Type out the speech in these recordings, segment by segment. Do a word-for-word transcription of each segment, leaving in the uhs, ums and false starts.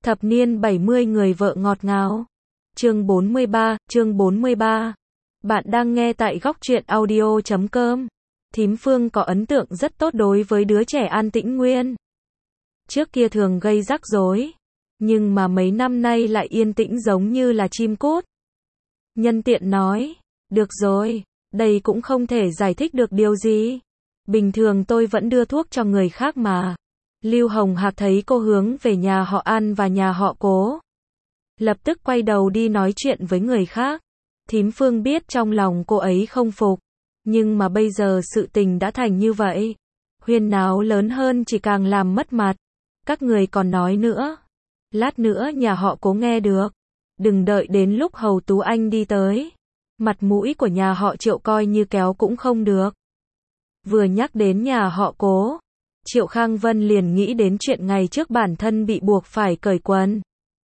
Thập niên bảy mươi người vợ ngọt ngào. Chương bốn mươi ba, chương bốn mươi ba. Bạn đang nghe tại góc truyện audio chấm com. Thím Phương có ấn tượng rất tốt đối với đứa trẻ An Tĩnh Nguyên. Trước kia thường gây rắc rối, nhưng mà mấy năm nay lại yên tĩnh giống như là chim cút. Nhân tiện nói, được rồi, đây cũng không thể giải thích được điều gì. Bình thường tôi vẫn đưa thuốc cho người khác mà. Lưu Hồng Hạc thấy cô hướng về nhà họ An và nhà họ Cố, lập tức quay đầu đi nói chuyện với người khác. Thím Phương biết trong lòng cô ấy không phục, nhưng mà bây giờ sự tình đã thành như vậy. Huyên náo lớn hơn chỉ càng làm mất mặt. Các người còn nói nữa. Lát nữa nhà họ Cố nghe được. Đừng đợi đến lúc Hầu Tú Anh đi tới. Mặt mũi của nhà họ Triệu coi như kéo cũng không được. Vừa nhắc đến nhà họ Cố, Triệu Khang Vân liền nghĩ đến chuyện ngày trước bản thân bị buộc phải cởi quần.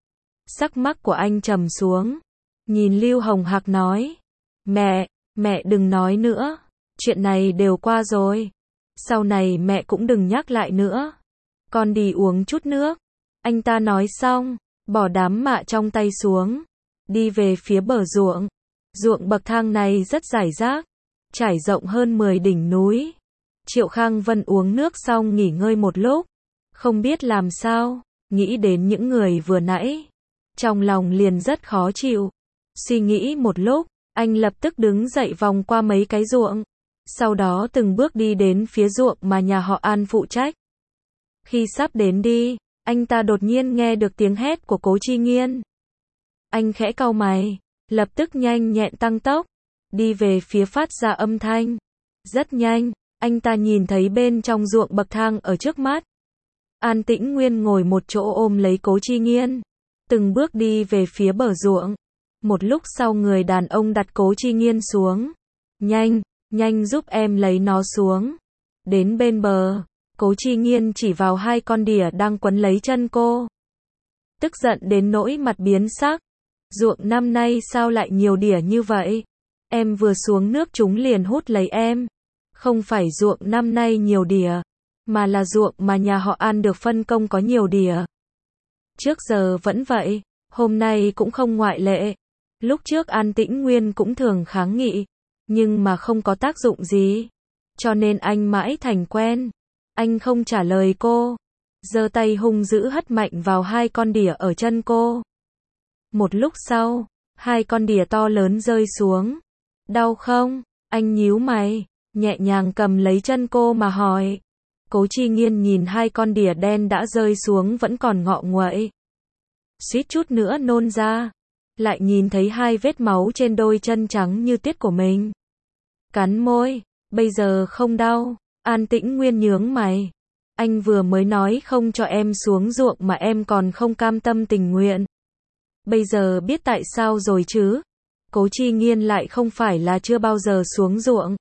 Sắc mắt của anh trầm xuống, nhìn Lưu Hồng Hạc nói, mẹ, mẹ đừng nói nữa, chuyện này đều qua rồi, sau này mẹ cũng đừng nhắc lại nữa, con đi uống chút nước. Anh ta nói xong, bỏ đám mạ trong tay xuống, đi về phía bờ ruộng. Ruộng bậc thang này rất rải rác, trải rộng hơn mười đỉnh núi. Triệu Khang Vân uống nước xong nghỉ ngơi một lúc, không biết làm sao, nghĩ đến những người vừa nãy, trong lòng liền rất khó chịu. Suy nghĩ một lúc, anh lập tức đứng dậy vòng qua mấy cái ruộng, sau đó từng bước đi đến phía ruộng mà nhà họ An phụ trách. Khi sắp đến đi, anh ta đột nhiên nghe được tiếng hét của Cố Chi Nghiên. Anh khẽ cau mày, lập tức nhanh nhẹn tăng tốc, đi về phía phát ra âm thanh. Rất nhanh, anh ta nhìn thấy bên trong ruộng bậc thang ở trước mắt. An Tĩnh Nguyên ngồi một chỗ ôm lấy Cố Chi Nghiên, từng bước đi về phía bờ ruộng. Một lúc sau người đàn ông đặt Cố Chi Nghiên xuống. Nhanh, nhanh giúp em lấy nó xuống. Đến bên bờ, Cố Chi Nghiên chỉ vào hai con đỉa đang quấn lấy chân cô. Tức giận đến nỗi mặt biến sắc. Ruộng năm nay sao lại nhiều đỉa như vậy? Em vừa xuống nước chúng liền hút lấy em. Không phải ruộng năm nay nhiều đỉa, mà là ruộng mà nhà họ An được phân công có nhiều đỉa. Trước giờ vẫn vậy, hôm nay cũng không ngoại lệ. Lúc trước An Tĩnh Nguyên cũng thường kháng nghị, nhưng mà không có tác dụng gì. Cho nên anh mãi thành quen. Anh không trả lời cô, giơ tay hung dữ hất mạnh vào hai con đỉa ở chân cô. Một lúc sau, hai con đỉa to lớn rơi xuống. Đau không? Anh nhíu mày, nhẹ nhàng cầm lấy chân cô mà hỏi. Cố Chi Nghiên nhìn hai con đỉa đen đã rơi xuống vẫn còn ngọ nguậy, suýt chút nữa nôn ra. Lại nhìn thấy hai vết máu trên đôi chân trắng như tiết của mình. Cắn môi, bây giờ không đau. An Tĩnh Nguyên nhướng mày. Anh vừa mới nói không cho em xuống ruộng mà em còn không cam tâm tình nguyện. Bây giờ biết tại sao rồi chứ? Cố Chi Nghiên lại không phải là chưa bao giờ xuống ruộng,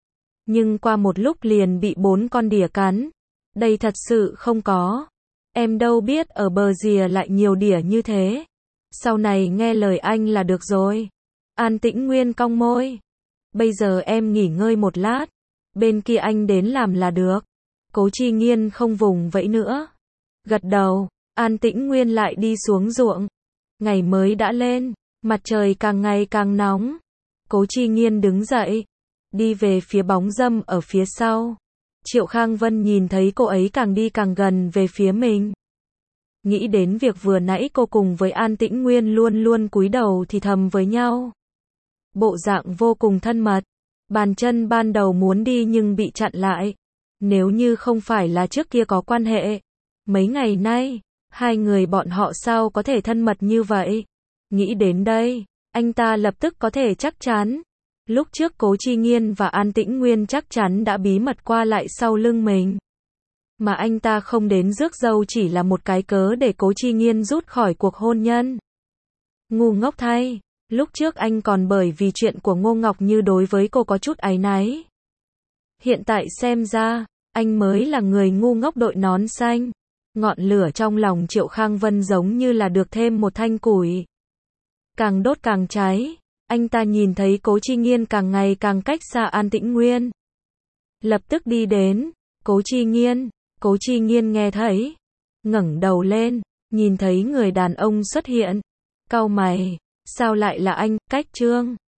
nhưng qua một lúc liền bị bốn con đỉa cắn. Đây thật sự không có. Em đâu biết ở bờ rìa lại nhiều đỉa như thế. Sau này nghe lời anh là được rồi. An Tĩnh Nguyên cong môi. Bây giờ em nghỉ ngơi một lát, bên kia anh đến làm là được. Cố Chi Nghiên không vùng vẫy nữa, gật đầu. An Tĩnh Nguyên lại đi xuống ruộng. Ngày mới đã lên, mặt trời càng ngày càng nóng. Cố Chi Nghiên đứng dậy, đi về phía bóng râm ở phía sau. Triệu Khang Vân nhìn thấy cô ấy càng đi càng gần về phía mình. Nghĩ đến việc vừa nãy cô cùng với An Tĩnh Nguyên luôn luôn cúi đầu thì thầm với nhau. Bộ dạng vô cùng thân mật. Bàn chân ban đầu muốn đi nhưng bị chặn lại. Nếu như không phải là trước kia có quan hệ, mấy ngày nay, hai người bọn họ sao có thể thân mật như vậy? Nghĩ đến đây, anh ta lập tức có thể chắc chắn. Lúc trước Cố Chi Nghiên và An Tĩnh Nguyên chắc chắn đã bí mật qua lại sau lưng mình. Mà anh ta không đến rước dâu chỉ là một cái cớ để Cố Chi Nghiên rút khỏi cuộc hôn nhân. Ngu ngốc thay, lúc trước anh còn bởi vì chuyện của Ngô Ngọc Như đối với cô có chút áy náy. Hiện tại xem ra, anh mới là người ngu ngốc đội nón xanh. Ngọn lửa trong lòng Triệu Khang Vân giống như là được thêm một thanh củi. Càng đốt càng cháy. Anh ta nhìn thấy Cố Chi Nghiên càng ngày càng cách xa An Tĩnh Nguyên, lập tức đi đến. Cố Chi Nghiên. Cố Chi Nghiên nghe thấy, ngẩng đầu lên, Nhìn thấy người đàn ông xuất hiện, cau mày, sao lại là anh, Cách Trương?